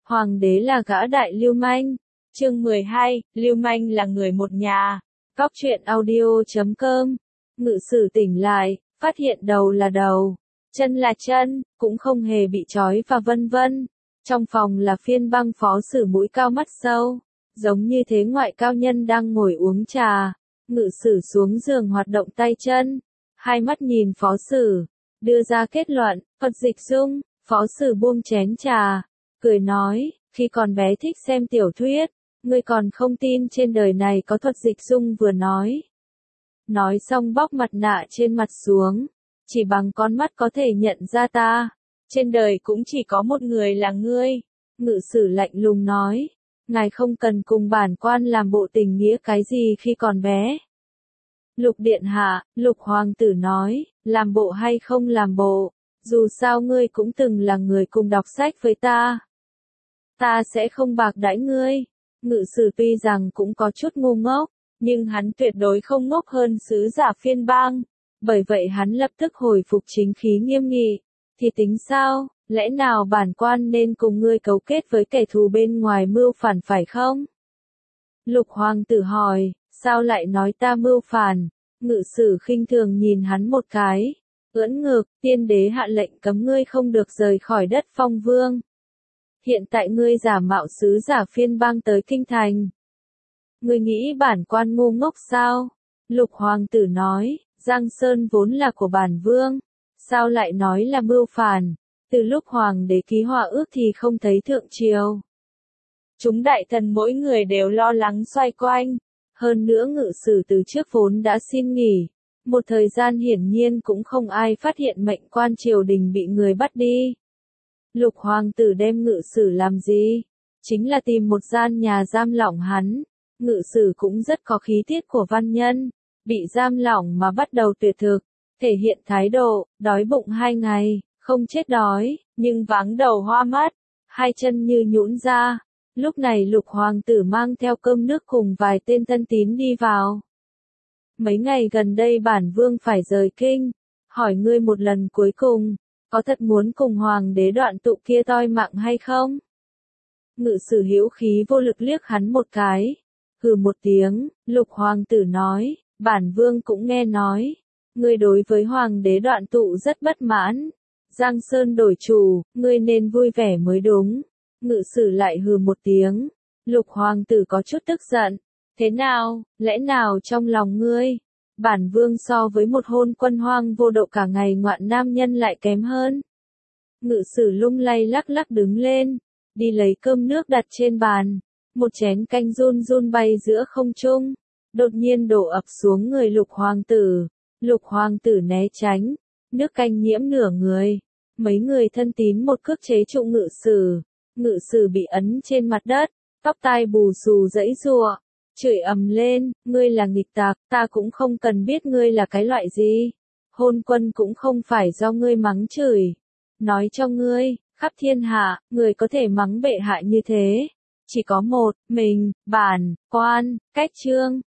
Hoàng đế là gã đại lưu manh. Chương 12, lưu manh là người một nhà. Góc truyện audio.com. Ngự sử tỉnh lại, phát hiện đầu là đầu, chân là chân, cũng không hề bị trói và vân vân. Trong phòng là phiên băng phó sử mũi cao mắt sâu, giống như thế ngoại cao nhân đang ngồi uống trà. Ngự sử xuống giường hoạt động tay chân, hai mắt nhìn phó sử, đưa ra kết luận. Phật Dịch Dung. Phó sử buông chén trà, cười nói, khi còn bé thích xem tiểu thuyết, ngươi còn không tin trên đời này có Thuật Dịch Dung vừa nói. Nói xong bóc mặt nạ trên mặt xuống, chỉ bằng con mắt có thể nhận ra ta. Trên đời cũng chỉ có một người là ngươi. Ngự sử lạnh lùng nói, ngài không cần cùng bản quan làm bộ tình nghĩa cái gì khi còn bé. Lục điện hạ, Lục hoàng tử nói, làm bộ hay không làm bộ, dù sao ngươi cũng từng là người cùng đọc sách với ta. Ta sẽ không bạc đãi ngươi. Ngự sử tuy rằng cũng có chút ngu ngốc, nhưng hắn tuyệt đối không ngốc hơn sứ giả phiên bang. Bởi vậy hắn lập tức hồi phục chính khí nghiêm nghị. Thì tính sao, lẽ nào bản quan nên cùng ngươi cấu kết với kẻ thù bên ngoài mưu phản phải không? Lục hoàng tử hỏi, sao lại nói ta mưu phản? Ngự sử khinh thường nhìn hắn một cái, ưỡn ngực, tiên đế hạ lệnh cấm ngươi không được rời khỏi đất Phong Vương. Hiện tại ngươi giả mạo sứ giả phiên bang tới kinh thành. Ngươi nghĩ bản quan ngu ngốc sao? Lục hoàng tử nói, Giang Sơn vốn là của bản vương, sao lại nói là mưu phản? Từ lúc hoàng đế ký họa ước thì không thấy thượng triều. Chúng đại thần mỗi người đều lo lắng xoay quanh. Hơn nữa ngự sử từ trước vốn đã xin nghỉ. Một thời gian hiển nhiên cũng không ai phát hiện mệnh quan triều đình bị người bắt đi. Lục hoàng tử đem ngự sử làm gì? Chính là tìm một gian nhà giam lỏng hắn. Ngự sử cũng rất có khí tiết của văn nhân. Bị giam lỏng mà bắt đầu tuyệt thực. Thể hiện thái độ, đói bụng 2 ngày, không chết đói, nhưng váng đầu hoa mắt. 2 chân như nhũn ra. Lúc này lục hoàng tử mang theo cơm nước cùng vài tên thân tín đi vào. Mấy ngày gần đây bản vương phải rời kinh, hỏi ngươi một lần cuối cùng, có thật muốn cùng hoàng đế đoạn tụ kia toi mạng hay không? Ngự sử hữu khí vô lực liếc hắn một cái, hừ một tiếng. Lục hoàng tử nói, bản vương cũng nghe nói, ngươi đối với hoàng đế đoạn tụ rất bất mãn, Giang Sơn đổi chủ, ngươi nên vui vẻ mới đúng. Ngự sử lại hừ một tiếng. Lục hoàng tử có chút tức giận. Thế nào, lẽ nào trong lòng ngươi, bản vương so với một hôn quân hoang vô độ cả ngày ngoạn nam nhân lại kém hơn? Ngự sử lung lay lắc lắc đứng lên, đi lấy cơm nước đặt trên bàn. Một chén canh run run bay giữa không trung, đột nhiên đổ ập xuống người lục hoàng tử. Lục hoàng tử né tránh, nước canh nhiễm nửa người. Mấy người thân tín một cước chế trụ ngự sử. Ngự sử bị ấn trên mặt đất, tóc tai bù xù giãy giụa, chửi ầm lên, ngươi là nghịch tặc, ta cũng không cần biết ngươi là cái loại gì. Hôn quân cũng không phải do ngươi mắng chửi. Nói cho ngươi, khắp thiên hạ, người có thể mắng bệ hạ như thế. Chỉ có một, mình, bản, quan, cách trương.